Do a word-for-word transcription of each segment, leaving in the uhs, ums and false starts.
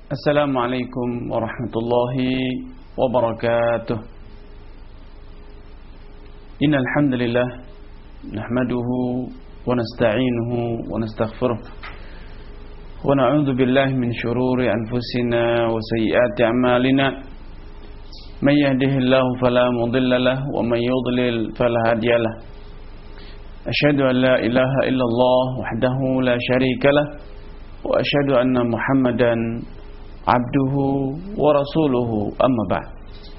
Assalamualaikum warahmatullahi wabarakatuh. Innal hamdalillah nahmaduhu wa nasta'inuhu wa nastaghfiruh wa na'udzu billahi min shururi anfusina wa sayyiati a'malina. May yahdihillahu fala mudilla lahu wa may yudlil fala hadiya lahu. Asyhadu an la ilaha illallah wahdahu la syarika lah wa asyhadu anna Muhammadan abduhu wa rasuluhu, amma ba'd.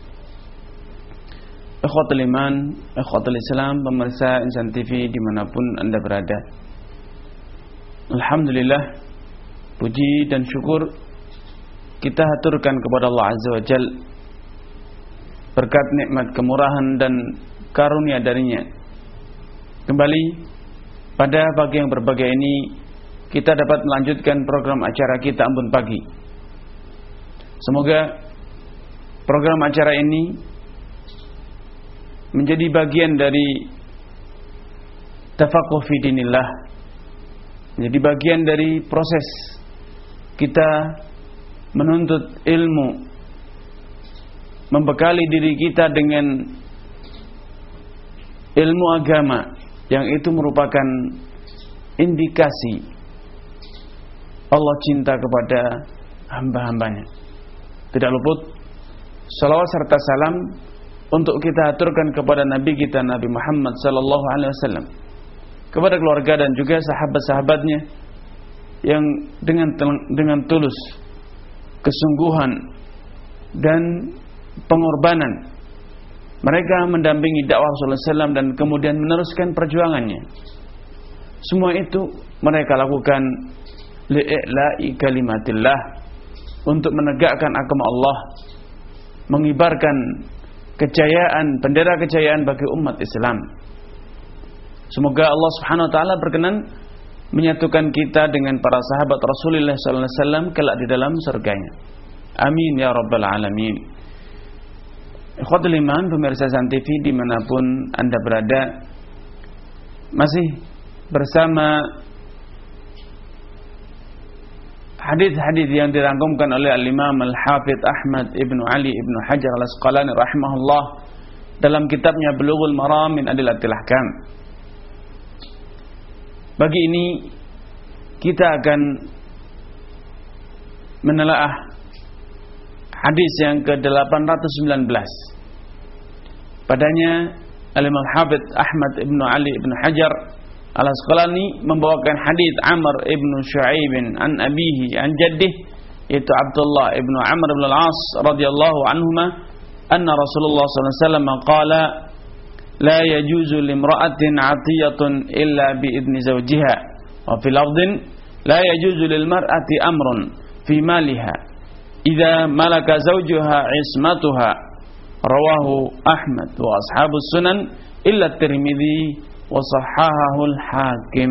Ikhwatul iman, ikhwatul islam, pemirsa Insan T V dimanapun anda berada, alhamdulillah, puji dan syukur kita haturkan kepada Allah Azza wa Jal berkat nikmat kemurahan dan karunia darinya. Kembali pada pagi yang berbahagia ini kita dapat melanjutkan program acara kita Ambon Pagi. Semoga program acara ini menjadi bagian dari tafaqquh fi dinillah, menjadi bagian dari proses kita menuntut ilmu, membekali diri kita dengan ilmu agama yang itu merupakan indikasi Allah cinta kepada hamba-hambanya. Tidak luput salawat serta salam untuk kita aturkan kepada Nabi kita Nabi Muhammad sallallahu alaihi wasallam, kepada keluarga dan juga sahabat-sahabatnya yang dengan dengan tulus, kesungguhan dan pengorbanan mereka mendampingi dakwah Rasulullah sallallahu alaihi wasallam dan kemudian meneruskan perjuangannya. Semua itu mereka lakukan li'i'la'i kalimatillah, untuk menegakkan agama Allah, mengibarkan kejayaan, bendera kejayaan bagi umat Islam. Semoga Allah Subhanahu wa taala berkenan menyatukan kita dengan para sahabat Rasulullah sallallahu alaihi wasallam kelak di dalam surganya. Amin ya rabbal alamin. Ikhwatul iman, pemirsa Insan T V dimanapun anda berada, masih bersama hadis-hadis yang dirangkumkan oleh Al-Imam Al-Hafidh Ahmad Ibn Ali Ibn Hajar Al-Asqalani rahimahullah dalam kitabnya Bulughul Maram min Adillatil Ahkam. Pagi ini kita akan menelaah hadis yang ke delapan ratus sembilan belas. Padanya Al-Imam Al-Hafidh Ahmad Ibn Ali Ibn Hajar Al-Asqalani membawakan hadis Amr ibn Shu'aib an abihi an jaddih, yaitu Abdullah ibn Amr ibn al-As radhiyallahu anhuma, anna Rasulullah sallallahu alaihi wasallam qala la yajuzu limra'atin 'atiyatun illa bi idni zawjiha, wa fi lafdhin la yajuzu lil mar'ati amrun fi maliha idza malaka zawjuha ismatuha, rawahu Ahmad wa ashabus sunan illa Tirmidzi wa sahhahul Hakim.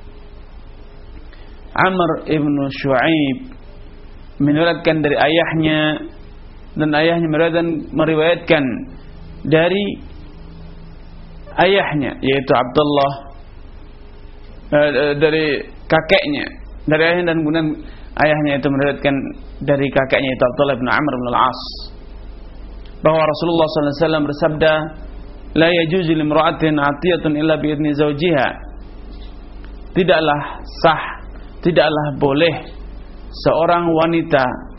Amr ibn Shu'aib meriwayatkan dari ayahnya, dan ayahnya meriwayatkan, meriwayatkan dari ayahnya yaitu Abdullah, eh, dari kakeknya, dari ayahnya, dan kemudian ayahnya itu meriwayatkan dari kakeknya yaitu Abdullah bin Amr bin al-As, bahwa Rasulullah sallallahu alaihi wasallam bersabda, la yajuzu limra'atin 'atiyatun illa bi idni zawjiha. Tidaklah sah, tidaklah boleh seorang wanita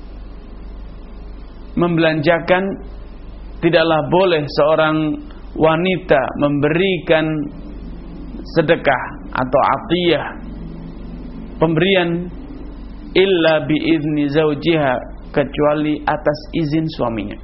membelanjakan, tidaklah boleh seorang wanita memberikan sedekah atau atiyah, pemberian, illa bi idni zawjiha, kecuali atas izin suaminya.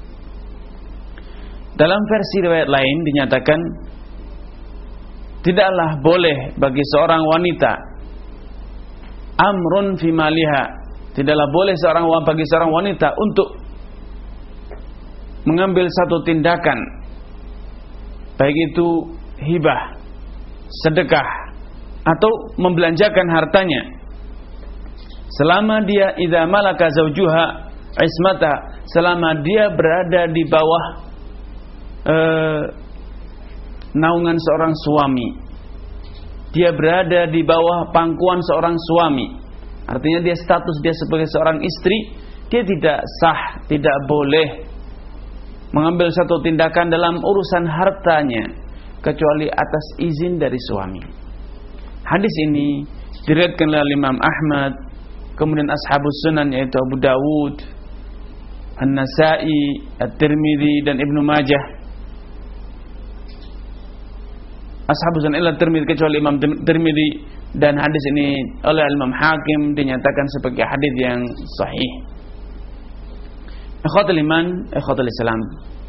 Dalam versi riwayat lain dinyatakan, tidaklah boleh bagi seorang wanita amrun fi maliha, tidaklah boleh seorang bagi seorang wanita untuk mengambil satu tindakan, baik itu hibah, sedekah, atau membelanjakan hartanya, selama dia idza malaka zaujuha ismata, selama dia berada di bawah Uh, naungan seorang suami, dia berada di bawah pangkuan seorang suami, artinya dia status dia sebagai seorang istri, dia tidak sah, tidak boleh mengambil satu tindakan dalam urusan hartanya kecuali atas izin dari suami. Hadis ini diriwayatkan oleh Imam Ahmad, kemudian Ashabus Sunan yaitu Abu Dawud, An-Nasa'i, At-Tirmidzi dan Ibnu Majah. Ashabus Sunan illa Tirmidzi kecuali Imam Tirmidzi, dan hadis ini oleh Imam Hakim dinyatakan sebagai hadis yang sahih. Ikhwatul iman, ikhwatul Islam.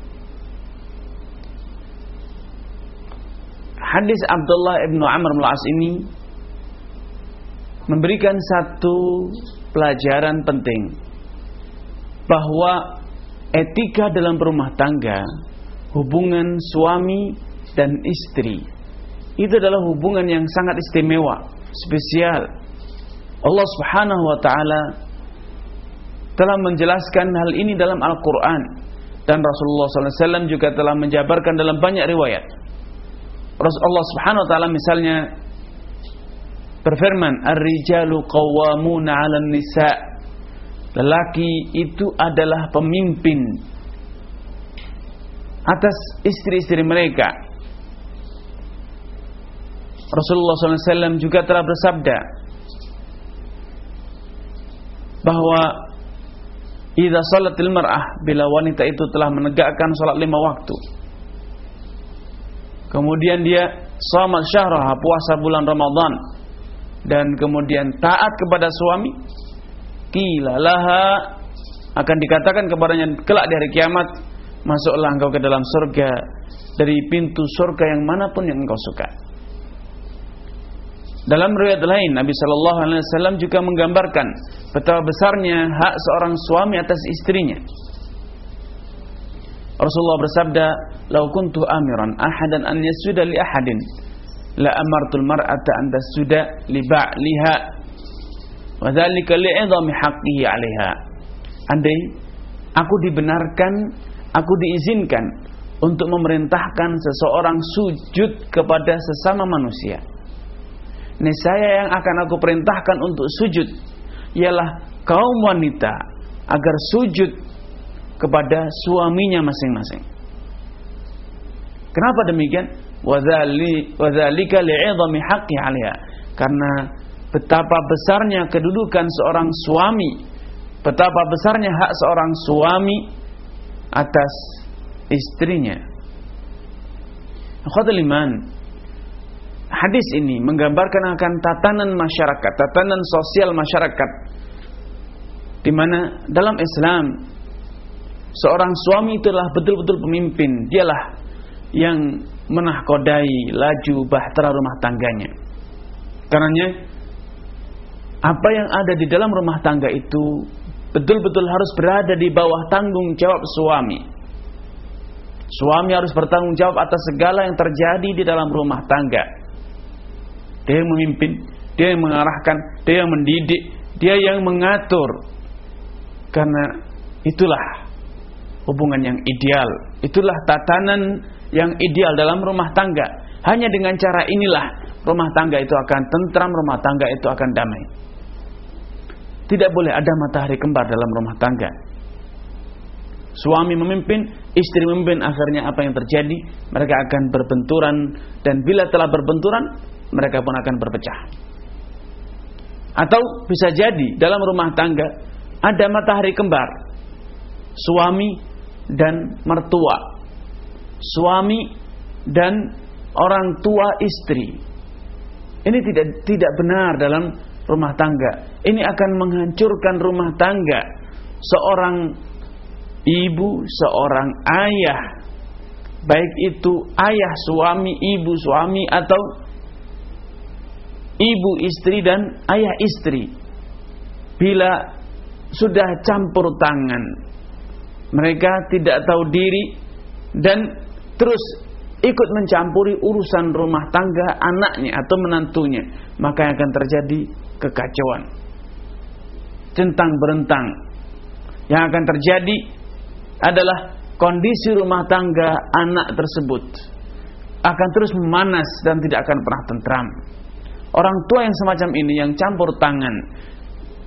Hadis Abdullah ibnu Amr bin Al-As ini memberikan satu pelajaran penting, bahwa etika dalam rumah tangga, hubungan suami dan istri, itu adalah hubungan yang sangat istimewa, spesial. Allah Subhanahu wa taala telah menjelaskan hal ini dalam Al-Qur'an, dan Rasulullah sallallahu alaihi wasallam juga telah menjabarkan dalam banyak riwayat. Rasulullah Subhanahu wa taala misalnya berfirman, "Ar-rijalu qawwamuna 'alan nisa." Lelaki itu adalah pemimpin atas istri-istri mereka. Rasulullah sallallahu alaihi wasallam juga telah bersabda bahwa idza shalatil mar'ah, bila wanita itu telah menegakkan salat lima waktu, kemudian dia shamat syahraha, puasa bulan Ramadan, dan kemudian taat kepada suami, qila laha, akan dikatakan kepadanya kelak di hari kiamat, masuklah engkau ke dalam surga dari pintu surga yang manapun yang engkau suka. Dalam riwayat lain, Nabi sallallahu alaihi wasallam juga menggambarkan betapa besarnya hak seorang suami atas istrinya. Rasulullah bersabda, "Lau kuntu amiran ahadan an yasjuda li ahadin, la amartul mar'ata an tasjuda li ba'liha, wa dzalika li'idhami haqqihi 'alaiha." Andai aku dibenarkan, aku diizinkan untuk memerintahkan seseorang sujud kepada sesama manusia, niscaya yang akan aku perintahkan untuk sujud ialah kaum wanita agar sujud kepada suaminya masing-masing. Kenapa demikian? Wadzalika li'idhami haqqi 'alaiha, karena betapa besarnya kedudukan seorang suami, betapa besarnya hak seorang suami atas istrinya. Akhwatul iman, hadis ini menggambarkan akan tatanan masyarakat, tatanan sosial masyarakat, di mana dalam Islam seorang suami itulah betul-betul pemimpin, dialah yang menahkodai laju bahtera rumah tangganya. Karenanya apa yang ada di dalam rumah tangga itu betul-betul harus berada di bawah tanggung jawab suami. Suami harus bertanggung jawab atas segala yang terjadi di dalam rumah tangga. Dia yang memimpin, dia yang mengarahkan, dia yang mendidik, dia yang mengatur. Karena itulah hubungan yang ideal, itulah tatanan yang ideal dalam rumah tangga. Hanya dengan cara inilah rumah tangga itu akan tentram, rumah tangga itu akan damai. Tidak boleh ada matahari kembar dalam rumah tangga. Suami memimpin, istri memimpin, akhirnya apa yang terjadi? Mereka akan berbenturan, dan bila telah berbenturan, mereka pun akan berpecah. Atau bisa jadi dalam rumah tangga ada matahari kembar, suami dan mertua, suami dan orang tua istri. Ini tidak tidak benar dalam rumah tangga. Ini akan menghancurkan rumah tangga. Seorang ibu, seorang ayah, baik itu ayah suami, ibu suami, atau ibu istri dan ayah istri, bila sudah campur tangan, mereka tidak tahu diri dan terus ikut mencampuri urusan rumah tangga anaknya atau menantunya, maka yang akan terjadi kekacauan, centang berentang. Yang akan terjadi adalah kondisi rumah tangga anak tersebut akan terus memanas dan tidak akan pernah tentram. Orang tua yang semacam ini, yang campur tangan,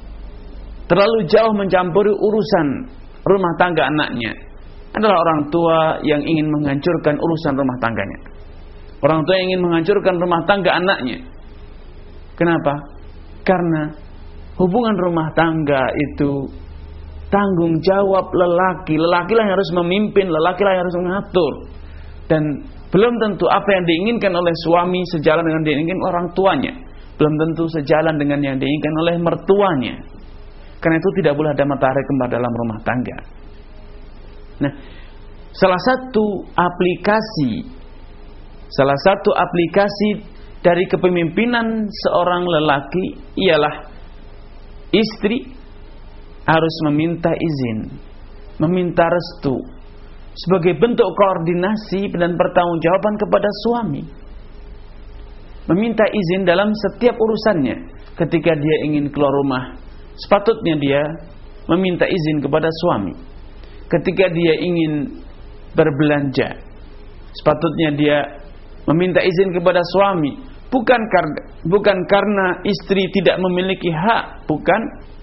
terlalu jauh mencampuri urusan rumah tangga anaknya adalah orang tua yang ingin menghancurkan urusan rumah tangganya. Orang tua yang ingin menghancurkan rumah tangga anaknya. Kenapa? Karena hubungan rumah tangga itu tanggung jawab lelaki. Lelaki lah yang harus memimpin, lelaki lah yang harus mengatur. Dan belum tentu apa yang diinginkan oleh suami sejalan dengan yang diinginkan orang tuanya. Belum tentu sejalan dengan yang diinginkan oleh mertuanya. Karena itu tidak boleh ada matahari kembar dalam rumah tangga. Nah, salah satu aplikasi Salah satu aplikasi dari kepemimpinan seorang lelaki ialah istri harus meminta izin, meminta restu sebagai bentuk koordinasi dan pertanggungjawaban kepada suami. Meminta izin dalam setiap urusannya. Ketika dia ingin keluar rumah, sepatutnya dia meminta izin kepada suami. Ketika dia ingin berbelanja, sepatutnya dia meminta izin kepada suami, bukan karena bukan karena istri tidak memiliki hak, bukan.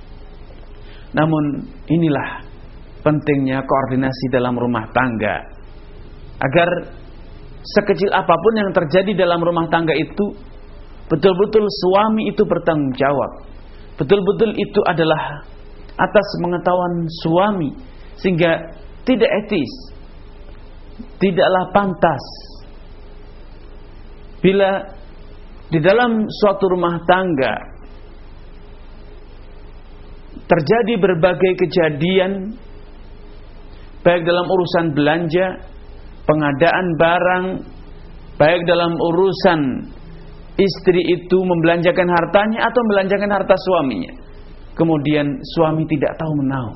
Namun inilah pentingnya koordinasi dalam rumah tangga, agar sekecil apapun yang terjadi dalam rumah tangga itu betul-betul suami itu bertanggung jawab, betul-betul itu adalah atas pengetahuan suami, sehingga tidak etis, tidaklah pantas bila di dalam suatu rumah tangga terjadi berbagai kejadian, baik dalam urusan belanja, pengadaan barang, baik dalam urusan istri itu membelanjakan hartanya atau membelanjakan harta suaminya, kemudian suami tidak tahu menahu.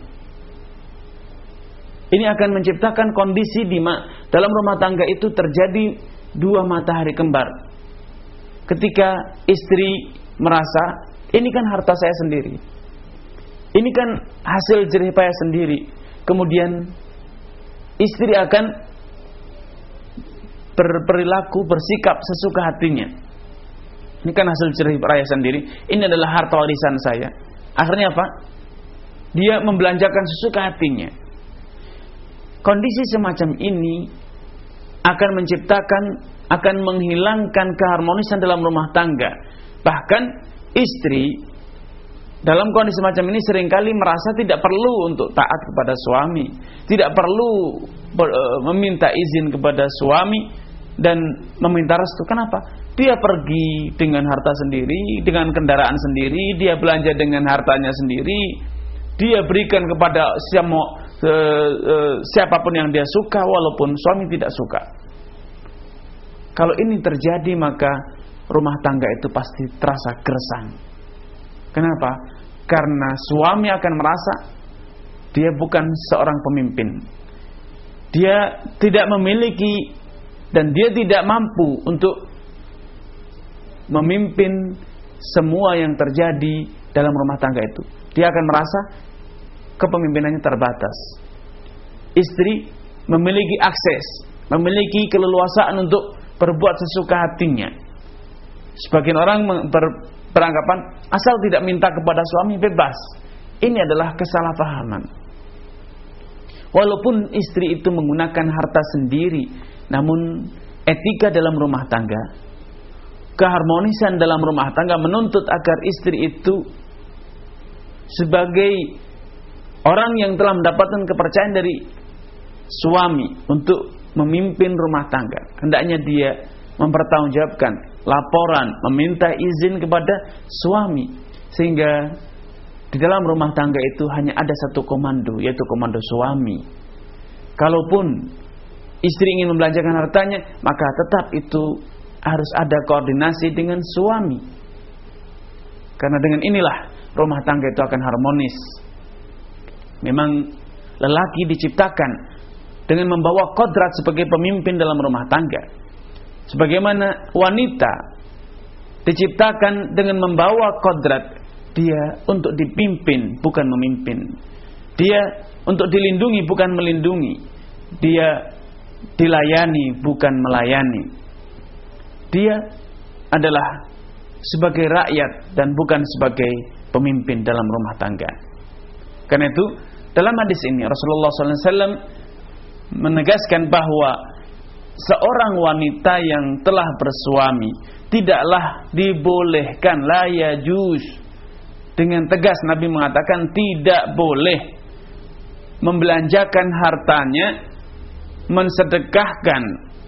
Ini akan menciptakan kondisi di dalam rumah tangga itu terjadi dua matahari kembar. Ketika istri merasa ini kan harta saya sendiri, ini kan hasil jerih payah sendiri, kemudian istri akan berperilaku, bersikap sesuka hatinya. Ini kan hasil jerih payah sendiri, ini adalah harta warisan saya. Akhirnya apa? Dia membelanjakan sesuka hatinya. Kondisi semacam ini akan menciptakan, akan menghilangkan keharmonisan dalam rumah tangga. Bahkan istri dalam kondisi semacam ini seringkali merasa tidak perlu untuk taat kepada suami, tidak perlu ber, e, meminta izin kepada suami dan meminta restu. Kenapa? Dia pergi dengan harta sendiri, dengan kendaraan sendiri, dia belanja dengan hartanya sendiri, dia berikan kepada siapa, e, e, siapapun yang dia suka, walaupun suami tidak suka. Kalau ini terjadi, maka rumah tangga itu pasti terasa gersang. Kenapa? Karena suami akan merasa dia bukan seorang pemimpin, dia tidak memiliki dan dia tidak mampu untuk memimpin semua yang terjadi dalam rumah tangga itu. Dia akan merasa kepemimpinannya terbatas. Istri memiliki akses, memiliki keleluasaan untuk berbuat sesuka hatinya. Sebagian orang ber, beranggapan asal tidak minta kepada suami bebas. Ini adalah kesalahpahaman. Walaupun istri itu menggunakan harta sendiri, namun etika dalam rumah tangga, keharmonisan dalam rumah tangga menuntut agar istri itu sebagai orang yang telah mendapatkan kepercayaan dari suami untuk memimpin rumah tangga, hendaknya dia mempertanggungjawabkan laporan, meminta izin kepada suami, sehingga di dalam rumah tangga itu hanya ada satu komando, yaitu komando suami. Kalaupun istri ingin membelanjakan hartanya, maka tetap itu harus ada koordinasi dengan suami. Karena dengan inilah rumah tangga itu akan harmonis. Memang lelaki diciptakan dengan membawa kodrat sebagai pemimpin dalam rumah tangga, sebagaimana wanita diciptakan dengan membawa kodrat dia untuk dipimpin, bukan memimpin. Dia untuk dilindungi, bukan melindungi. Dia dilayani, bukan melayani. Dia adalah sebagai rakyat dan bukan sebagai pemimpin dalam rumah tangga. Karena itu dalam hadis ini Rasulullah sallallahu alaihi wasallam menegaskan bahwa seorang wanita yang telah bersuami tidaklah dibolehkan, la yajuz. Dengan tegas Nabi mengatakan tidak boleh membelanjakan hartanya, mensedekahkan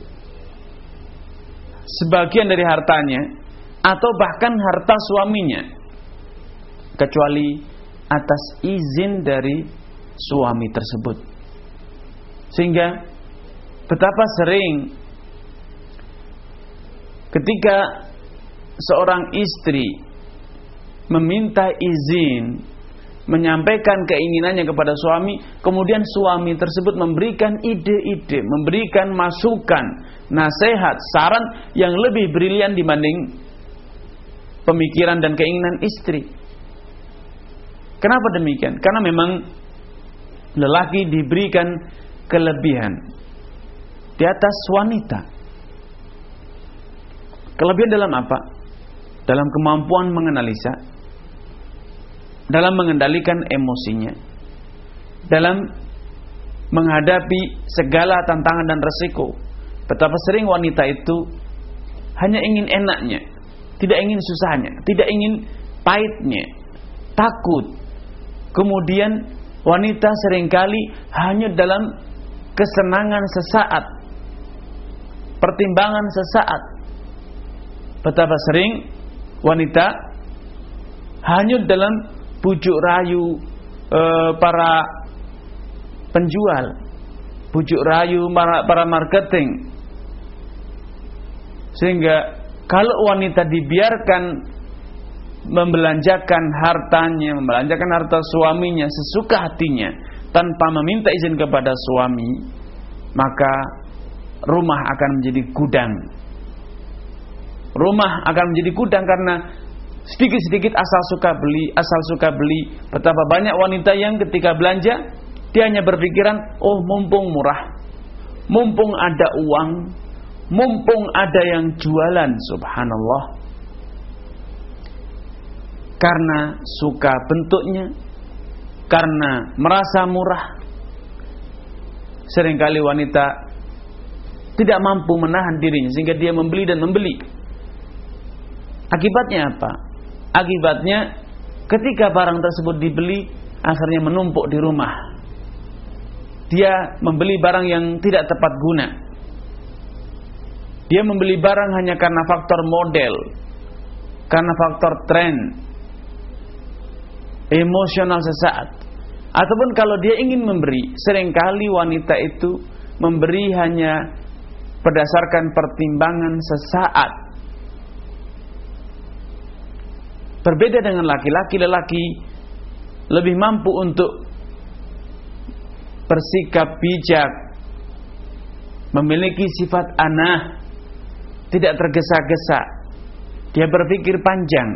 sebagian dari hartanya atau bahkan harta suaminya kecuali atas izin dari suami tersebut. Sehingga betapa sering ketika seorang istri meminta izin, menyampaikan keinginannya kepada suami, kemudian suami tersebut memberikan ide-ide, memberikan masukan, nasihat, saran yang lebih brilian dibanding pemikiran dan keinginan istri. Kenapa demikian? Karena memang lelaki diberikan kelebihan di atas wanita. Kelebihan dalam apa? Dalam kemampuan menganalisa, dalam mengendalikan emosinya, dalam menghadapi segala tantangan dan resiko. Betapa sering wanita itu hanya ingin enaknya, tidak ingin susahnya, tidak ingin pahitnya, takut. Kemudian wanita seringkali hanya dalam kesenangan sesaat, pertimbangan sesaat. Betapa sering wanita hanya dalam bujuk rayu e, para penjual, bujuk rayu para, para marketing. Sehingga kalau wanita dibiarkan membelanjakan hartanya, membelanjakan harta suaminya sesuka hatinya tanpa meminta izin kepada suami, maka rumah akan menjadi gudang. Rumah akan menjadi gudang karena sedikit-sedikit asal suka beli, asal suka beli. Betapa banyak wanita yang ketika belanja dia hanya berpikiran, oh mumpung murah, mumpung ada uang, mumpung ada yang jualan, subhanallah. Karena suka bentuknya, karena merasa murah, seringkali wanita tidak mampu menahan dirinya sehingga dia membeli dan membeli. Akibatnya apa? Akibatnya ketika barang tersebut dibeli, akhirnya menumpuk di rumah. Dia membeli barang yang tidak tepat guna. Dia membeli barang hanya karena faktor model, karena faktor tren, emosional sesaat. Ataupun kalau dia ingin memberi, seringkali wanita itu memberi hanya berdasarkan pertimbangan sesaat. Berbeda dengan laki-laki, lelaki lebih mampu untuk bersikap bijak, memiliki sifat anah, tidak tergesa-gesa. Dia berpikir panjang.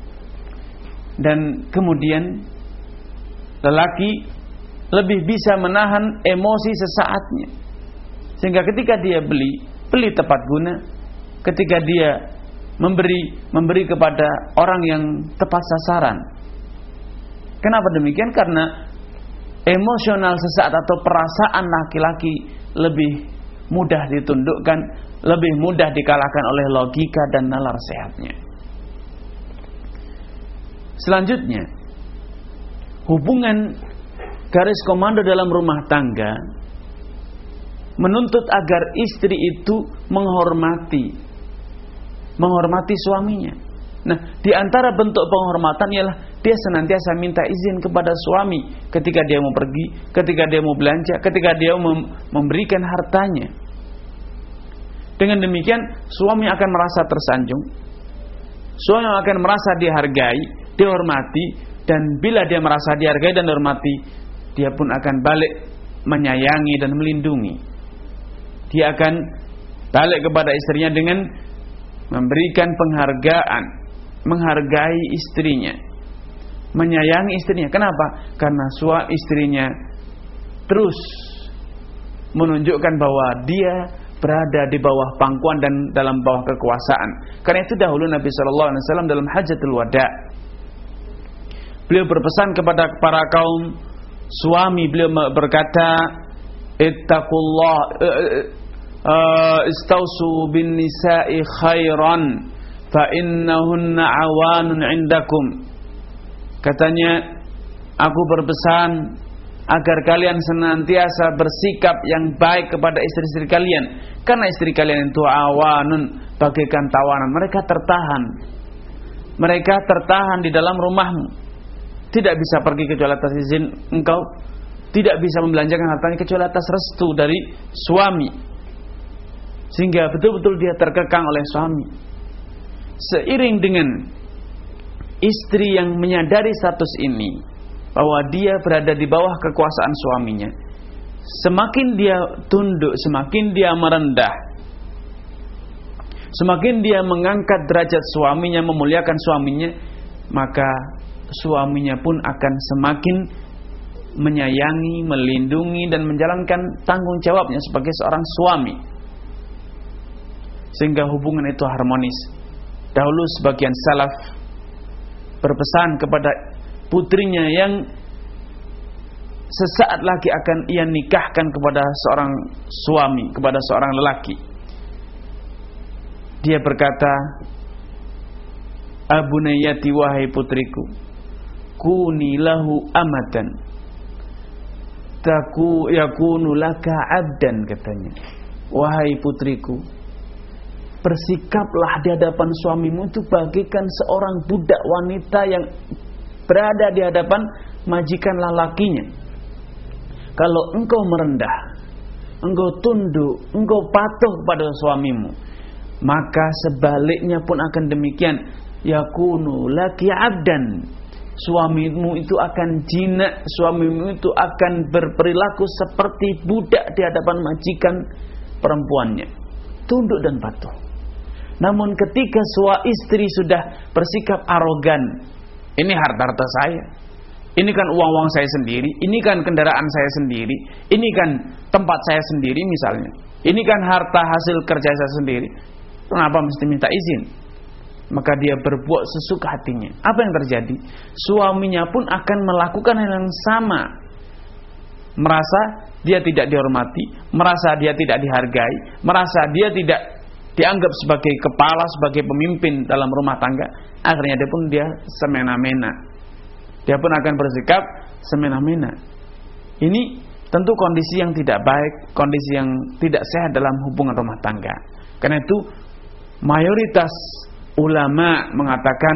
Dan kemudian lelaki lebih bisa menahan emosi sesaatnya. Sehingga ketika dia beli, beli tepat guna. Ketika dia memberi, memberi kepada orang yang tepat sasaran. Kenapa demikian? Karena emosional sesaat atau perasaan laki-laki lebih mudah ditundukkan, lebih mudah dikalahkan oleh logika dan nalar sehatnya. Selanjutnya, hubungan garis komando dalam rumah tangga menuntut agar istri itu menghormati menghormati suaminya. Nah, di antara bentuk penghormatan ialah dia senantiasa minta izin kepada suami ketika dia mau pergi, ketika dia mau belanja, ketika dia mem- memberikan hartanya. Dengan demikian, suami akan merasa tersanjung, suami akan merasa dihargai, dihormati, dan bila dia merasa dihargai dan dihormati, dia pun akan balik menyayangi dan melindungi. Dia akan balik kepada istrinya dengan memberikan penghargaan, menghargai istrinya, menyayangi istrinya. Kenapa? Karena suami istrinya terus menunjukkan bahwa dia berada di bawah pangkuan dan dalam bawah kekuasaan. Karena itu dahulu Nabi shallallahu alaihi wasallam dalam Hajjatul Wada, beliau berpesan kepada para kaum suami beliau berkata, ittaqullah uh, istausu bin nisa'i khairan fa innahunna awanun indakum. Katanya, aku berpesan agar kalian senantiasa bersikap yang baik kepada istri-istri kalian, karena istri kalian itu awanun, bagaikan tawanan. Mereka tertahan, mereka tertahan di dalam rumahmu, tidak bisa pergi kecuali atas izin engkau, tidak bisa membelanjakan hartanya kecuali atas restu dari suami, sehingga betul-betul dia terkekang oleh suami. Seiring dengan istri yang menyadari status ini, bahwa dia berada di bawah kekuasaan suaminya, semakin dia tunduk, semakin dia merendah, semakin dia mengangkat derajat suaminya, memuliakan suaminya, maka suaminya pun akan semakin menyayangi, melindungi, dan menjalankan tanggung jawabnya sebagai seorang suami, sehingga hubungan itu harmonis. Dahulu sebagian salaf berpesan kepada putrinya yang sesaat lagi akan ia nikahkan kepada seorang suami, kepada seorang lelaki. Dia berkata, "Abunayyati, wahai putriku, kuni lahu amatan, taku yakunu laka abdan," katanya. Wahai putriku, bersikaplah di hadapan suamimu itu bagaikan seorang budak wanita yang berada di hadapan majikan lelakinya. Kalau engkau merendah, engkau tunduk, engkau patuh kepada suamimu, maka sebaliknya pun akan demikian. Yakunu laki abdan, suamimu itu akan jinak, suamimu itu akan berperilaku seperti budak di hadapan majikan perempuannya, tunduk dan patuh. Namun ketika suami istri sudah bersikap arogan, ini harta-harta saya, ini kan uang-uang saya sendiri, ini kan kendaraan saya sendiri, ini kan tempat saya sendiri misalnya, ini kan harta hasil kerja saya sendiri, kenapa mesti minta izin? Maka dia berbuat sesuka hatinya. Apa yang terjadi? Suaminya pun akan melakukan hal yang sama, merasa dia tidak dihormati, merasa dia tidak dihargai, merasa dia tidak dianggap sebagai kepala, sebagai pemimpin dalam rumah tangga. Akhirnya dia pun dia semena-mena, dia pun akan bersikap semena-mena. Ini tentu kondisi yang tidak baik, kondisi yang tidak sehat dalam hubungan rumah tangga. Karena itu mayoritas ulama mengatakan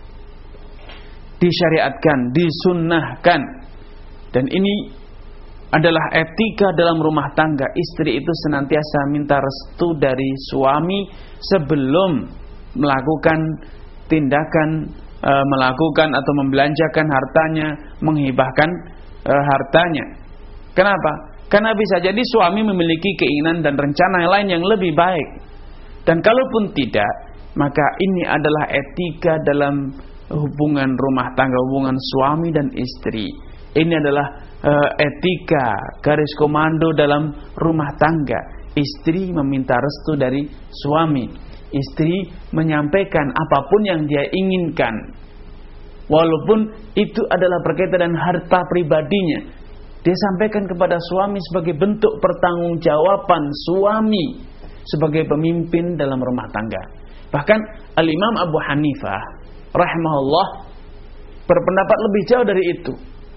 disyariatkan, disunnahkan, dan ini adalah etika dalam rumah tangga. Istri itu senantiasa minta restu dari suami sebelum melakukan tindakan, e, melakukan atau membelanjakan hartanya, menghibahkan e, hartanya. Kenapa? Karena bisa jadi suami memiliki keinginan dan rencana lain yang lebih baik. Dan kalaupun tidak, maka ini adalah etika dalam hubungan rumah tangga, hubungan suami dan istri. Ini adalah uh, etika, garis komando dalam rumah tangga. Istri meminta restu dari suami, istri menyampaikan apapun yang dia inginkan, walaupun itu adalah berkaitan dengan harta pribadinya. Dia sampaikan kepada suami sebagai bentuk pertanggungjawaban suami sebagai pemimpin dalam rumah tangga. Bahkan Al-Imam Abu Hanifah rahimahullah berpendapat lebih jauh dari itu.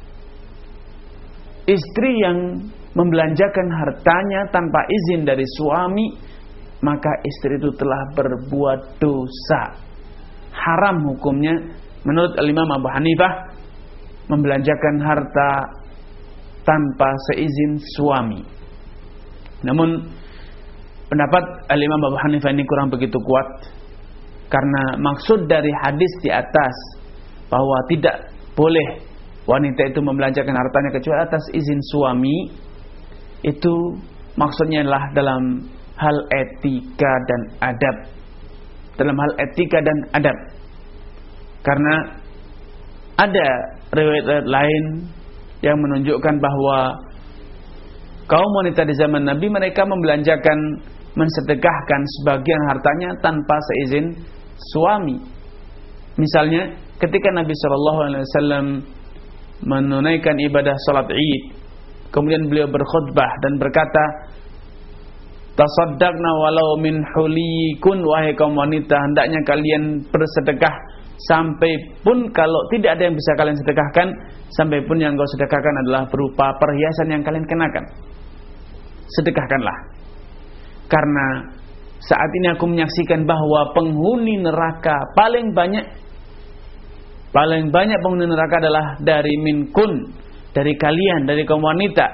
Istri yang membelanjakan hartanya tanpa izin dari suami, maka istri itu telah berbuat dosa. Haram hukumnya menurut Al-Imam Abu Hanifah membelanjakan harta tanpa seizin suami. Namun pendapat Al-Imam Abu Hanifah ini kurang begitu kuat, karena maksud dari hadis di atas bahwa tidak boleh wanita itu membelanjakan hartanya kecuali atas izin suami, itu maksudnya adalah dalam hal etika dan adab. Dalam hal etika dan adab. Karena ada riwayat lain yang menunjukkan bahwa kaum wanita di zaman Nabi, mereka membelanjakan, mensedekahkan sebagian hartanya tanpa seizin suami. Misalnya ketika Nabi shallallahu alaihi wasallam menunaikan ibadah salat Id. Kemudian beliau berkhutbah dan berkata, tasaddaqna walau min hulikun, wahai kaum wanita, hendaknya kalian bersedekah sampai pun kalau tidak ada yang bisa kalian sedekahkan, sampai pun yang kau sedekahkan adalah berupa perhiasan yang kalian kenakan. Sedekahkanlah. Karena saat ini aku menyaksikan bahwa penghuni neraka paling banyak paling banyak penghuni neraka adalah dari minkun, dari kalian, dari kaum wanita.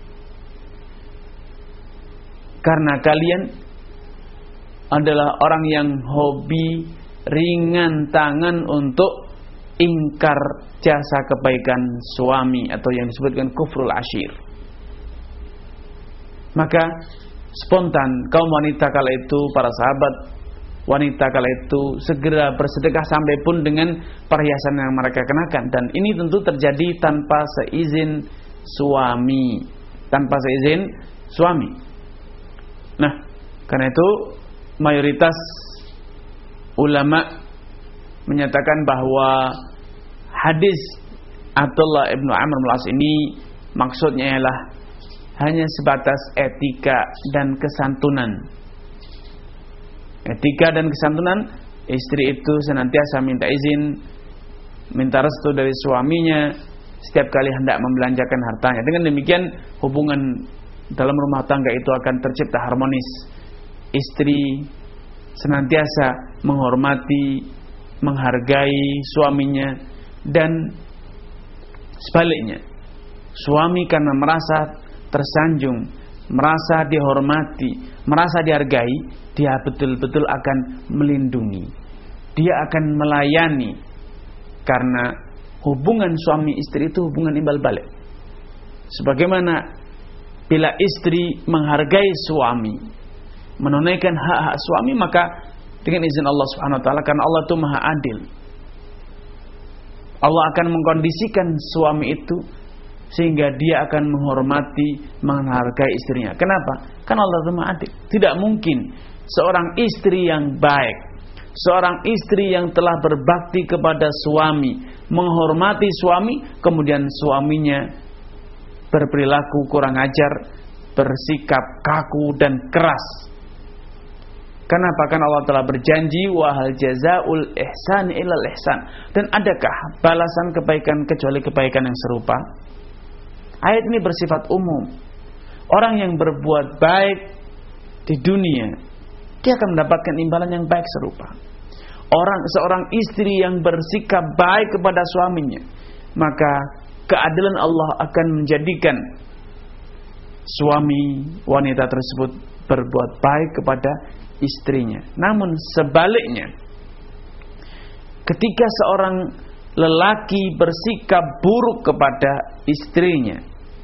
Karena kalian adalah orang yang hobi ringan tangan untuk ingkar jasa kebaikan suami, atau yang disebutkan kufrul ashir. Maka spontan kaum wanita kala itu, para sahabat wanita kala itu segera bersedekah sampai pun dengan perhiasan yang mereka kenakan. Dan ini tentu terjadi tanpa seizin suami, tanpa seizin suami. Nah, karena itu mayoritas ulama menyatakan bahwa hadis Abdullah ibnu Amr bin As ini maksudnya ialah hanya sebatas etika dan kesantunan. Etika dan kesantunan, istri itu senantiasa minta izin, minta restu dari suaminya setiap kali hendak membelanjakan hartanya. Dengan demikian hubungan dalam rumah tangga itu akan tercipta harmonis. Istri senantiasa menghormati, menghargai suaminya, dan sebaliknya, suami karena merasa tersanjung, merasa dihormati, merasa dihargai, dia betul-betul akan melindungi, dia akan melayani. Karena hubungan suami istri itu hubungan imbal balik. Sebagaimana bila istri menghargai suami, menunaikan hak-hak suami, maka dengan izin Allah Subhanahu wa taala, karena Allah itu Maha Adil, Allah akan mengkondisikan suami itu sehingga dia akan menghormati, menghargai istrinya. Kenapa? Karena Allah itu Maha Adil. Tidak mungkin seorang istri yang baik, seorang istri yang telah berbakti kepada suami, menghormati suami, kemudian suaminya berperilaku kurang ajar, bersikap kaku dan keras. Kenapa? Karena Allah telah berjanji, wa hal jazaul ihsan ilal ihsan. Dan adakah balasan kebaikan kecuali kebaikan yang serupa? Ayat ini bersifat umum. Orang yang berbuat baik di dunia, dia akan mendapatkan imbalan yang baik serupa. Orang seorang istri yang bersikap baik kepada suaminya, maka keadilan Allah akan menjadikan suami wanita tersebut berbuat baik kepada istrinya. Namun sebaliknya, ketika seorang lelaki bersikap buruk kepada istrinya,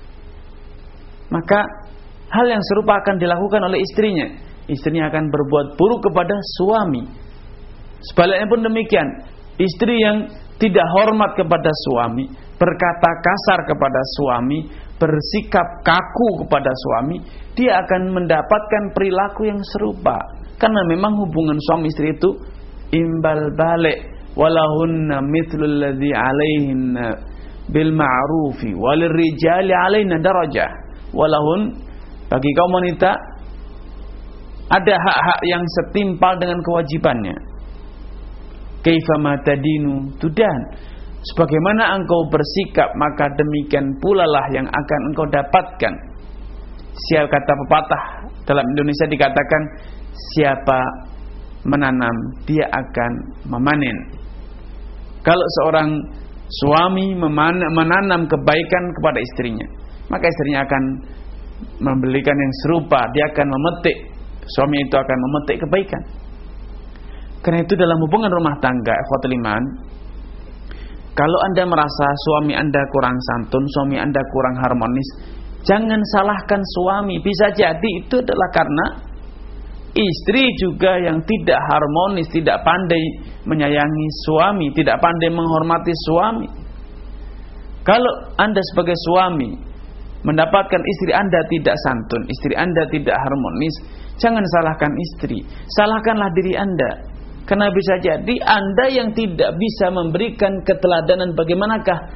maka hal yang serupa akan dilakukan oleh istrinya. Istrinya akan berbuat buruk kepada suami. Sebaliknya pun demikian, istri yang tidak hormat kepada suami, berkata kasar kepada suami, bersikap kaku kepada suami, dia akan mendapatkan perilaku yang serupa. Karena memang hubungan suami istri itu imbal balik. Walahunna mithlul ladzi 'alaihinna bil ma'rufi walirrijali 'alaina darajah. Walahun, bagi kaum wanita ada hak-hak yang setimpal dengan kewajibannya. Kaifama tadinu tudan. Sebagaimana engkau bersikap, maka demikian pula lah yang akan engkau dapatkan. Siapa kata pepatah dalam Indonesia dikatakan, siapa menanam dia akan memanen. Kalau seorang suami menanam kebaikan kepada istrinya, maka istrinya akan memberikan yang serupa. Dia akan memetik, suami itu akan memetik kebaikan. Karena itu dalam hubungan rumah tangga, ikhwatul iman, kalau Anda merasa suami Anda kurang santun, suami Anda kurang harmonis, jangan salahkan suami. Bisa jadi itu adalah karena istri juga yang tidak harmonis, tidak pandai menyayangi suami, tidak pandai menghormati suami. Kalau Anda sebagai suami mendapatkan istri Anda tidak santun, istri Anda tidak harmonis, jangan salahkan istri, salahkanlah diri Anda. Karena bisa jadi Anda yang tidak bisa memberikan keteladanan bagaimanakah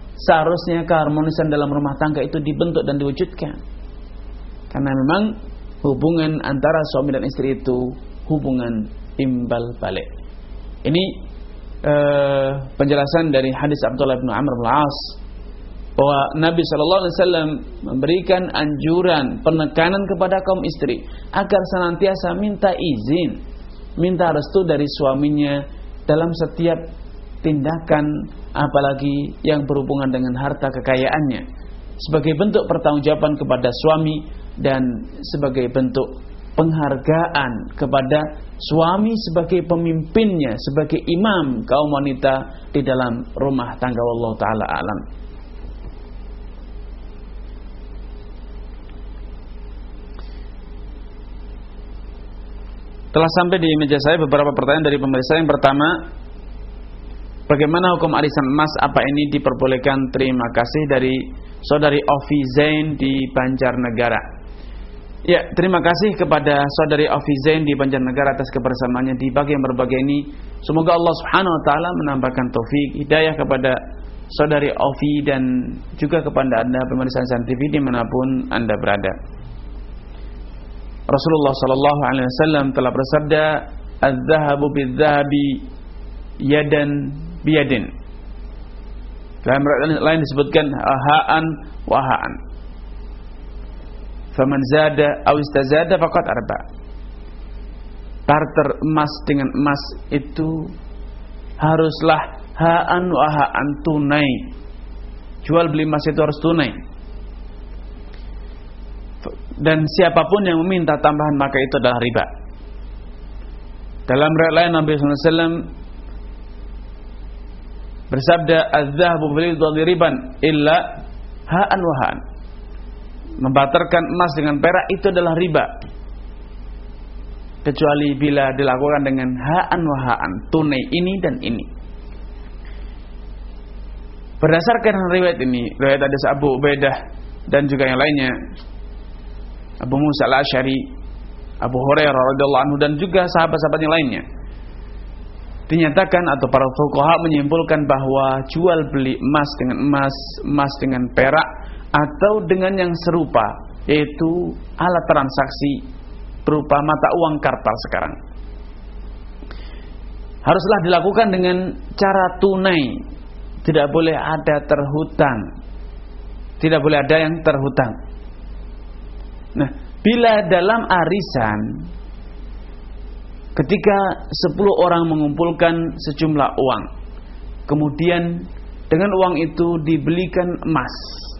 seharusnya keharmonisan dalam rumah tangga itu dibentuk dan diwujudkan. Karena memang hubungan antara suami dan istri itu hubungan timbal balik. Ini eh, penjelasan dari hadis Abdullah bin Amr bin Al-As bahwa Nabi shallallahu alaihi wasallam memberikan anjuran, penekanan kepada kaum istri agar senantiasa minta izin, minta restu dari suaminya dalam setiap tindakan, apalagi yang berhubungan dengan harta kekayaannya, sebagai bentuk pertanggungjawaban kepada suami dan sebagai bentuk penghargaan kepada suami sebagai pemimpinnya, sebagai imam kaum wanita di dalam rumah tangga. Wallahu taala alam. Telah sampai di meja saya beberapa pertanyaan dari pemirsa. Yang pertama, bagaimana hukum arisan emas? Apa ini diperbolehkan? Terima kasih dari saudari Ovi Zain di Banjarnegara. Ya, terima kasih kepada saudari Ovi Zain di Banjarnegara atas kebersamaannya di bagian berbagai ini. Semoga Allah Subhanahu wa taala menambahkan taufik hidayah kepada saudari Ovi dan juga kepada Anda pemirsa Insan T V dimanapun Anda berada. Rasulullah sallallahu alaihi wasallam telah bersabda, "Az-zahabu biz-zahabi yadan biyadin." Dalam riwayat lain disebutkan ha'an wa ha'an. Faman zada aw istazada faqad arba. Barter emas dengan emas itu haruslah ha'an wa ha'an, tunai. Jual beli emas itu harus tunai. Dan siapapun yang meminta tambahan maka itu adalah riba. Dalam riwayat lain Nabi sallallahu alaihi wasallam bersabda, "Az-zahabu bil-fiddah riban illa ha'an wa ha'an." Membatarkan emas dengan perak itu adalah riba, kecuali bila dilakukan dengan ha'an wa ha'an, tunai ini dan ini. Berdasarkan riwayat ini, riwayat hadis Abu Ubaidah dan juga yang lainnya, Abu Musa al-Asy'ari, Abu Hurairah radhiyallahu anhu dan juga sahabat-sahabat yang lainnya, dinyatakan atau para fuqaha menyimpulkan bahwa jual beli emas dengan emas, emas dengan perak atau dengan yang serupa, yaitu alat transaksi berupa mata uang kartal sekarang, haruslah dilakukan dengan cara tunai. Tidak boleh ada terhutang, tidak boleh ada yang terhutang. Nah, bila dalam arisan ketika sepuluh orang mengumpulkan sejumlah uang, kemudian dengan uang itu dibelikan emas,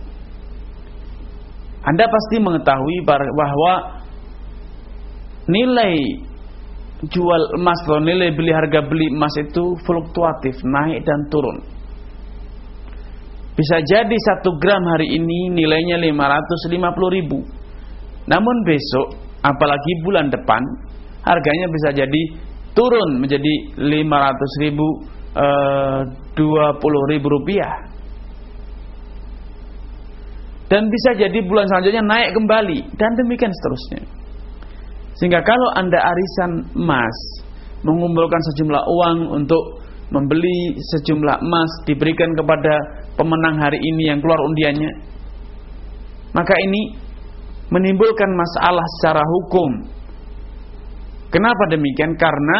Anda pasti mengetahui bahwa nilai jual emas atau nilai beli, harga beli emas itu fluktuatif, naik dan turun. Bisa jadi satu gram hari ini nilainya lima ratus lima puluh ribu, namun besok apalagi bulan depan harganya bisa jadi turun menjadi lima ratus ribu, dua puluh ribu rupiah, dan bisa jadi bulan selanjutnya naik kembali, dan demikian seterusnya. Sehingga kalau Anda arisan emas, mengumpulkan sejumlah uang untuk membeli sejumlah emas, diberikan kepada pemenang hari ini yang keluar undiannya, maka ini menimbulkan masalah secara hukum. Kenapa demikian? Karena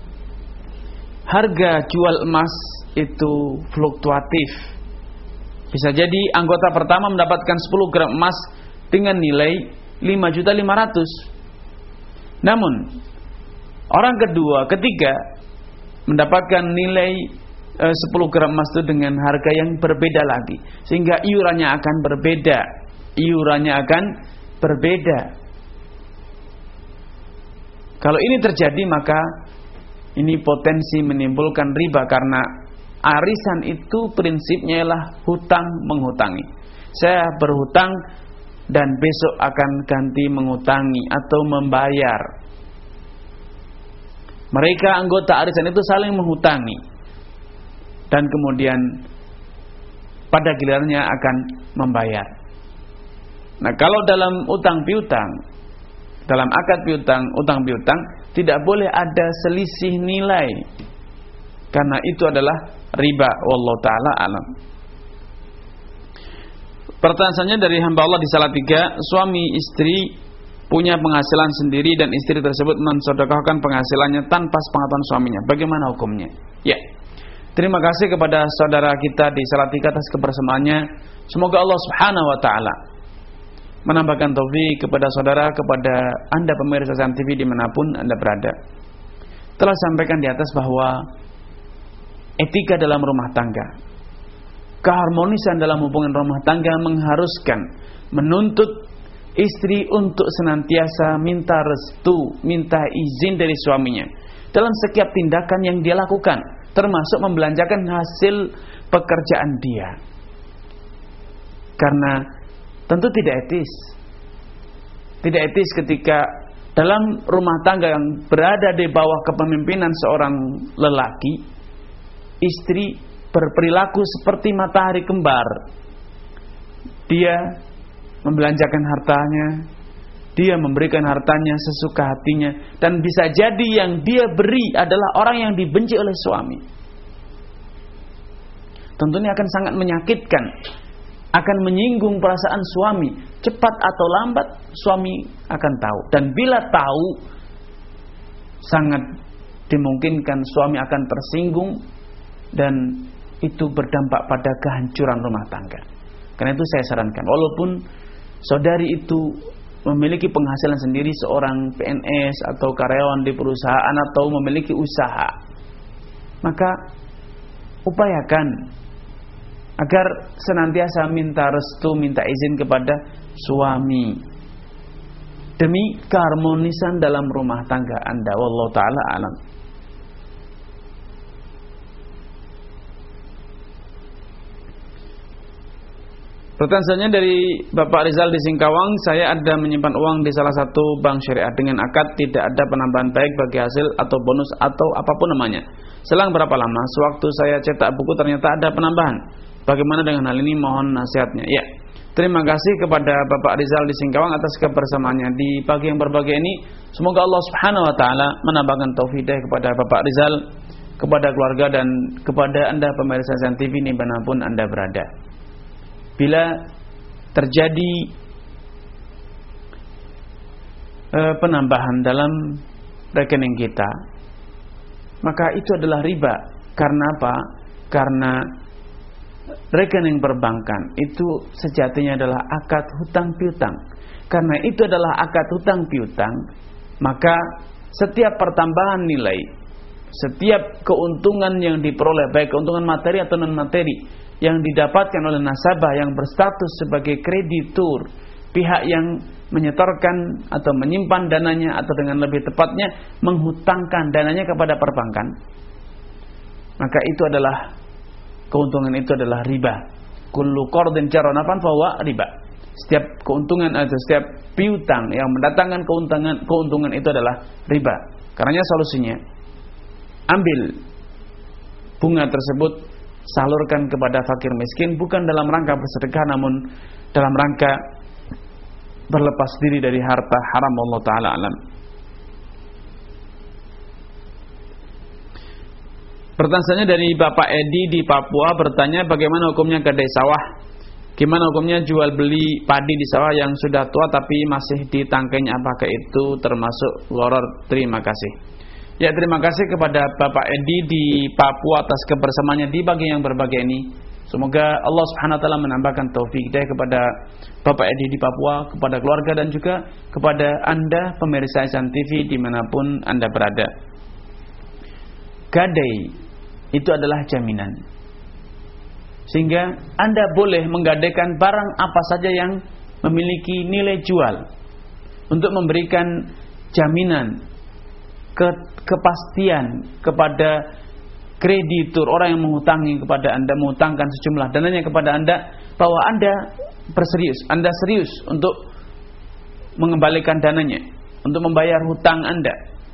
harga jual emas itu fluktuatif. Bisa jadi anggota pertama mendapatkan sepuluh gram emas dengan nilai lima juta lima ratus ribu. Namun orang kedua, ketiga mendapatkan nilai e, sepuluh gram emas itu dengan harga yang berbeda lagi, sehingga iurannya akan berbeda. Iurannya akan berbeda. Kalau ini terjadi, maka ini potensi menimbulkan riba, karena arisan itu prinsipnya ialah hutang menghutangi. Saya berhutang dan besok akan ganti mengutangi atau membayar. Mereka anggota arisan itu saling menghutangi, dan kemudian pada gilirannya akan membayar. Nah, kalau dalam utang piutang, dalam akad piutang, utang piutang, tidak boleh ada selisih nilai, karena itu adalah riba. Wallahu taala alam. Pertanyaannya dari hamba Allah di Salatiga, suami istri punya penghasilan sendiri dan istri tersebut mensedekahkan penghasilannya tanpa sepengetahuan suaminya. Bagaimana hukumnya? Ya. Terima kasih kepada saudara kita di Salatiga atas kebersamaannya. Semoga Allah Subhanahu wa taala menambahkan taufik kepada saudara, kepada Anda pemirsa Sam T V dimanapun Anda berada. Telah sampaikan di atas bahwa etika dalam rumah tangga, keharmonisan dalam hubungan rumah tangga mengharuskan, menuntut istri untuk senantiasa minta restu, minta izin dari suaminya dalam setiap tindakan yang dia lakukan, termasuk membelanjakan hasil pekerjaan dia. Karena tentu tidak etis. Tidak etis ketika dalam rumah tangga yang berada di bawah kepemimpinan seorang lelaki, istri berperilaku seperti matahari kembar. Dia membelanjakan hartanya, dia memberikan hartanya sesuka hatinya, dan bisa jadi yang dia beri adalah orang yang dibenci oleh suami. Tentunya akan sangat menyakitkan, akan menyinggung perasaan suami. Cepat atau lambat suami akan tahu, dan bila tahu sangat dimungkinkan suami akan tersinggung dan itu berdampak pada kehancuran rumah tangga. Karena itu saya sarankan, walaupun saudari itu memiliki penghasilan sendiri, seorang P N S atau karyawan di perusahaan atau memiliki usaha, maka upayakan agar senantiasa minta restu, minta izin kepada suami demi keharmonisan dalam rumah tangga Anda. Wallahu taala alam. Pertanyaannya dari Bapak Rizal di Singkawang, saya ada menyimpan uang di salah satu bank syariah dengan akad tidak ada penambahan baik bagi hasil atau bonus atau apapun namanya. Selang berapa lama sewaktu saya cetak buku ternyata ada penambahan. Bagaimana dengan hal ini? Mohon nasihatnya. Ya. Terima kasih kepada Bapak Rizal di Singkawang atas kebersamaannya di pagi yang berbahagia ini. Semoga Allah Subhanahu wa taala menambahkan taufik kepada Bapak Rizal, kepada keluarga dan kepada Anda pemirsa Sam T V dimanapun Anda berada. Bila terjadi e, penambahan dalam rekening kita, maka itu adalah riba. Karena apa? Karena rekening perbankan itu sejatinya adalah akad hutang piutang. Karena itu adalah akad hutang piutang, maka setiap pertambahan nilai, setiap keuntungan yang diperoleh, baik keuntungan materi atau non materi, yang didapatkan oleh nasabah yang berstatus sebagai kreditur, pihak yang menyetorkan atau menyimpan dananya, atau dengan lebih tepatnya menghutangkan dananya kepada perbankan, maka itu adalah keuntungan, itu adalah riba. Kullu qardin jarra naf'an fahuwa riba. Setiap keuntungan atau setiap piutang yang mendatangkan keuntungan keuntungan itu adalah riba. Karenanya solusinya, ambil bunga tersebut, salurkan kepada fakir miskin, bukan dalam rangka bersedekah, namun dalam rangka berlepas diri dari harta haram. Allah taala alam. Pertanyaannya dari Bapak Edi di Papua bertanya, bagaimana hukumnya kedai sawah? Gimana hukumnya jual beli padi di sawah yang sudah tua tapi masih di tangkainya? Apakah itu termasuk gharar? Terima kasih. Ya, terima kasih kepada Bapak Edi di Papua atas kebersamaannya di pagi yang berbahagia ini. Semoga Allah Subhanahu wa taala menambahkan taufik hidayah kepada Bapak Edi di Papua, kepada keluarga dan juga kepada Anda pemirsa Sam T V dimanapun Anda berada. Gadai itu adalah jaminan, sehingga Anda boleh menggadaikan barang apa saja yang memiliki nilai jual untuk memberikan jaminan, ke, kepastian kepada kreditur, orang yang menghutangi kepada Anda, menghutangkan sejumlah dananya kepada Anda, bahwa Anda berserius, Anda serius untuk mengembalikan dananya, untuk membayar hutang Anda.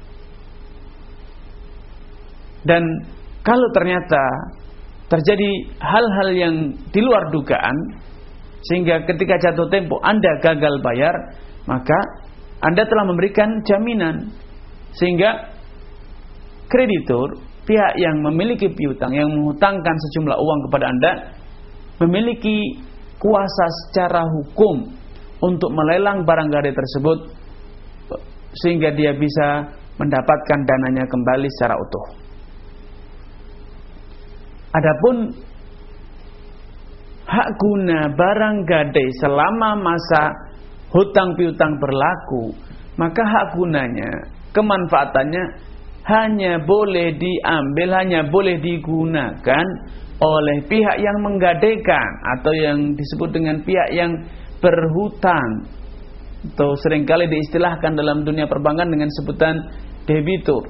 Dan kalau ternyata terjadi hal-hal yang di luar dugaan, sehingga ketika jatuh tempo Anda gagal bayar, maka Anda telah memberikan jaminan, sehingga kreditur, pihak yang memiliki piutang, yang menghutangkan sejumlah uang kepada Anda, memiliki kuasa secara hukum untuk melelang barang gadai tersebut sehingga dia bisa mendapatkan dananya kembali secara utuh. Adapun hak guna barang gadai selama masa hutang piutang berlaku, maka hak gunanya, kemanfaatannya hanya boleh diambil, hanya boleh digunakan oleh pihak yang menggadaikan atau yang disebut dengan pihak yang berhutang, atau seringkali diistilahkan dalam dunia perbankan dengan sebutan debitur.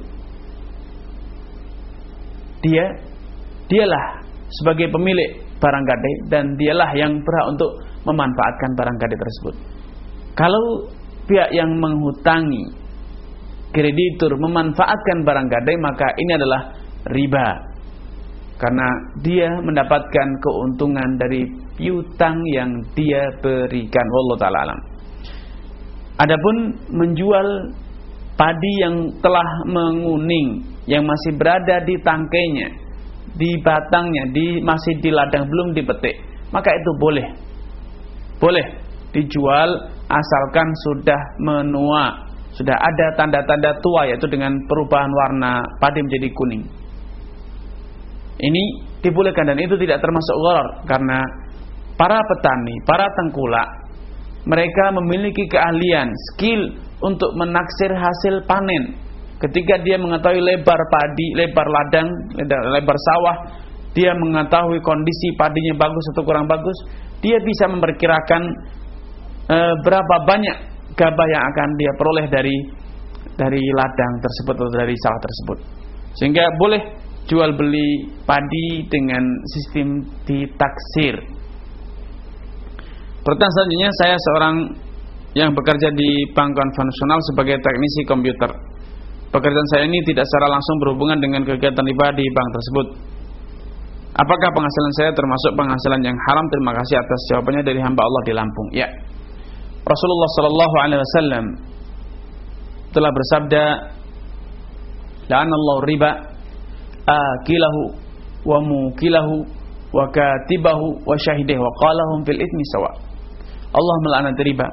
Dia dialah sebagai pemilik barang gadai dan dialah yang berhak untuk memanfaatkan barang gadai tersebut. Kalau pihak yang menghutangi, kreditur, memanfaatkan barang gadai, maka ini adalah riba, karena dia mendapatkan keuntungan dari piutang yang dia berikan. Wallahu ta'ala alam. Adapun menjual padi yang telah menguning, yang masih berada di tangkainya, di batangnya, di masih di ladang, belum dipetik, maka itu boleh, boleh dijual asalkan sudah menua, sudah ada tanda-tanda tua, yaitu dengan perubahan warna padi menjadi kuning. Ini dibolehkan dan itu tidak termasuk gharar, karena para petani, para tengkulak, mereka memiliki keahlian, skill untuk menaksir hasil panen. Ketika dia mengetahui lebar padi, lebar ladang, lebar sawah, dia mengetahui kondisi padinya bagus atau kurang bagus, dia bisa memperkirakan e, berapa banyak gabah yang akan dia peroleh dari dari ladang tersebut atau dari sawah tersebut. Sehingga boleh jual beli padi dengan sistem ditaksir. Pertanyaan selanjutnya, saya seorang yang bekerja di bank konvensional sebagai teknisi komputer. Pekerjaan saya ini tidak secara langsung berhubungan dengan kegiatan riba di bank tersebut. Apakah penghasilan saya termasuk penghasilan yang haram? Terima kasih atas jawabannya dari hamba Allah di Lampung. Ya, Rasulullah Sallallahu Alaihi Wasallam telah bersabda, "La'anallahu riba, akilahu, wa mukilahu, wa katibahu, wa syahidah, wa qalahum fil itsmi sawa." Allah melaknati riba,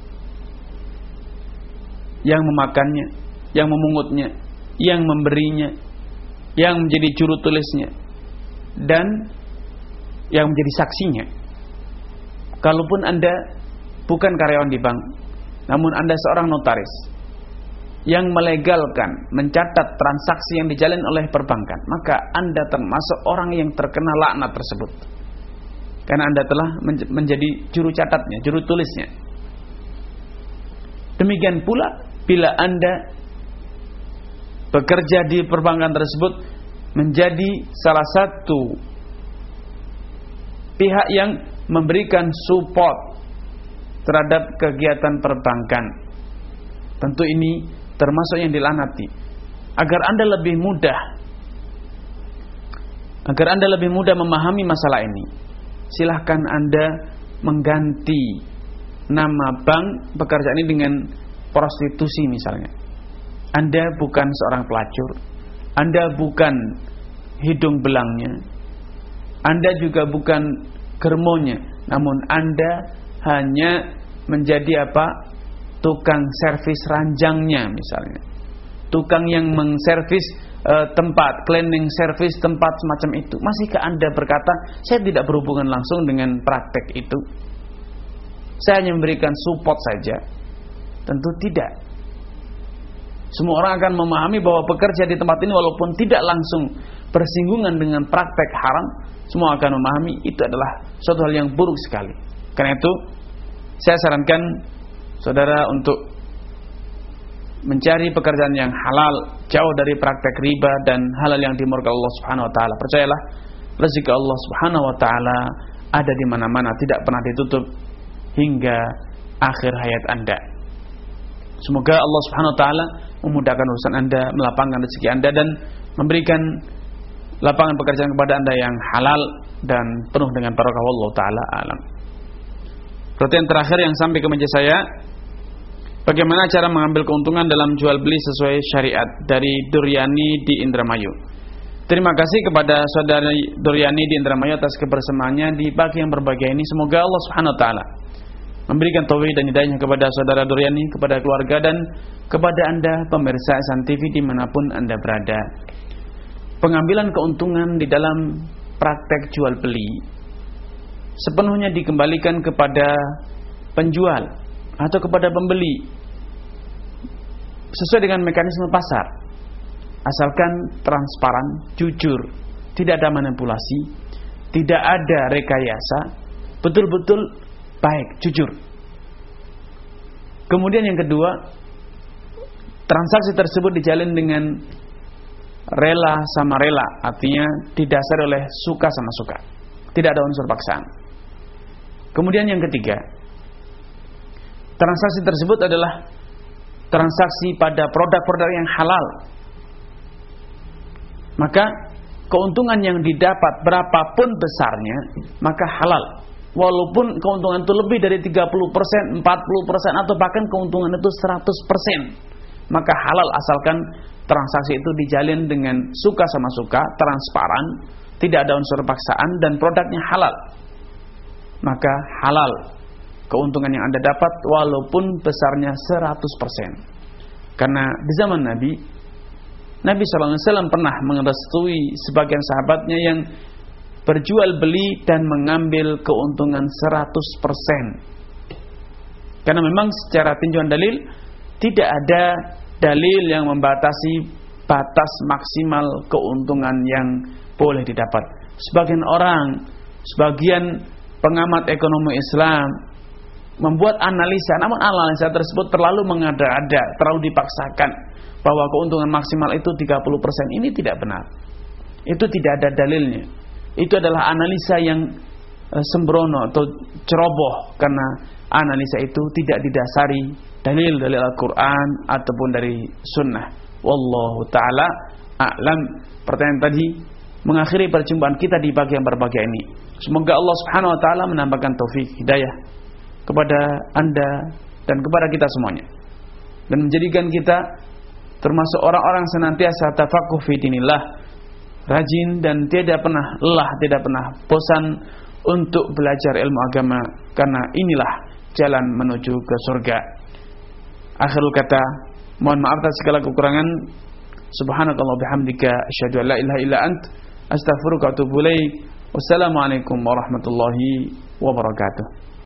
yang memakannya, yang memungutnya, yang memberinya, yang menjadi juru tulisnya, dan yang menjadi saksinya. Kalaupun Anda bukan karyawan di bank, namun Anda seorang notaris yang melegalkan, mencatat transaksi yang dijalin oleh perbankan, maka Anda termasuk orang yang terkena laknat tersebut, karena Anda telah menjadi juru catatnya, juru tulisnya. Demikian pula bila Anda bekerja di perbankan tersebut, menjadi salah satu pihak yang memberikan support terhadap kegiatan perbankan, tentu ini termasuk yang dilaknati. Agar Anda lebih mudah Agar Anda lebih mudah memahami masalah ini, silahkan Anda mengganti nama bank pekerjaan ini dengan prostitusi misalnya. Anda bukan seorang pelacur, Anda bukan hidung belangnya, Anda juga bukan germonya, namun Anda hanya menjadi apa? Tukang servis ranjangnya misalnya, tukang yang mengservis e, tempat, cleaning service tempat semacam itu. Masihkah Anda berkata, saya tidak berhubungan langsung dengan praktek itu, saya hanya memberikan support saja? Tentu tidak. Semua orang akan memahami bahwa bekerja di tempat ini walaupun tidak langsung bersinggungan dengan praktek haram, semua akan memahami itu adalah suatu hal yang buruk sekali. Karena itu saya sarankan saudara untuk mencari pekerjaan yang halal, jauh dari praktek riba dan halal yang dimurkai Allah Subhanahu wa taala. Percayalah, rezeki Allah Subhanahu wa taala ada di mana-mana, tidak pernah ditutup hingga akhir hayat Anda. Semoga Allah Subhanahu wa taala memudahkan urusan Anda, melapangkan rezeki Anda dan memberikan lapangan pekerjaan kepada Anda yang halal dan penuh dengan barakah. Wallahu taala alam. Pertanyaan terakhir yang sampai ke meja saya, bagaimana cara mengambil keuntungan dalam jual beli sesuai syariat? Dari Duryani di Indramayu. Terima kasih kepada saudari Duryani di Indramayu atas kebersamaannya di pagi yang berbahagia ini. Semoga Allah Subhanahu wa taala memberikan taufik dan hidayahnya kepada saudara Duryani, kepada keluarga, dan kepada Anda pemirsa Ihsan T V dimanapun Anda berada. Pengambilan keuntungan di dalam praktek jual beli sepenuhnya dikembalikan kepada penjual atau kepada pembeli sesuai dengan mekanisme pasar, asalkan transparan, jujur, tidak ada manipulasi, tidak ada rekayasa, betul-betul baik, jujur. Kemudian yang kedua, transaksi tersebut dijalin dengan rela sama rela, artinya didasari oleh suka sama suka, tidak ada unsur paksaan. Kemudian yang ketiga, transaksi tersebut adalah transaksi pada produk-produk yang halal. Maka keuntungan yang didapat berapapun besarnya, maka halal. Walaupun keuntungan itu lebih dari tiga puluh persen, empat puluh persen, atau bahkan keuntungan itu seratus persen, maka halal asalkan transaksi itu dijalin dengan suka sama suka, transparan, tidak ada unsur paksaan, dan produknya halal. Maka halal keuntungan yang Anda dapat walaupun besarnya seratus persen. Karena di zaman Nabi, Nabi shallallahu alaihi wasallam pernah merestui sebagian sahabatnya yang berjual beli dan mengambil keuntungan seratus persen. Karena memang secara tinjauan dalil tidak ada dalil yang membatasi batas maksimal keuntungan yang boleh didapat. Sebagian orang, sebagian pengamat ekonomi Islam membuat analisa, namun analisa tersebut terlalu mengada-ada, terlalu dipaksakan, bahwa keuntungan maksimal itu tiga puluh persen. Ini tidak benar. Itu tidak ada dalilnya. Itu adalah analisa yang sembrono atau ceroboh, karena analisa itu tidak didasari dalil dari Al-Quran ataupun dari Sunnah. Wallahu ta'ala a'lam. Pertanyaan tadi mengakhiri perjumpaan kita di pagi yang berbahagia ini. Semoga Allah Subhanahu wa ta'ala menambahkan taufik hidayah kepada Anda dan kepada kita semuanya, dan menjadikan kita termasuk orang-orang senantiasa tafaqquh fi dinillah, rajin dan tidak pernah lelah, tidak pernah bosan untuk belajar ilmu agama, karena inilah jalan menuju ke surga. Akhirul kata, mohon maaf atas segala kekurangan. Subhanakallah bihamdika asyhadu an la ilaha illa ant astaghfiruka wa atubu ilaik. Wassalamualaikum warahmatullahi wabarakatuh.